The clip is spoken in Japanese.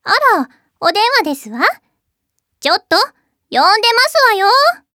あら、お電話ですわ。ちょっと、呼んでますわよ。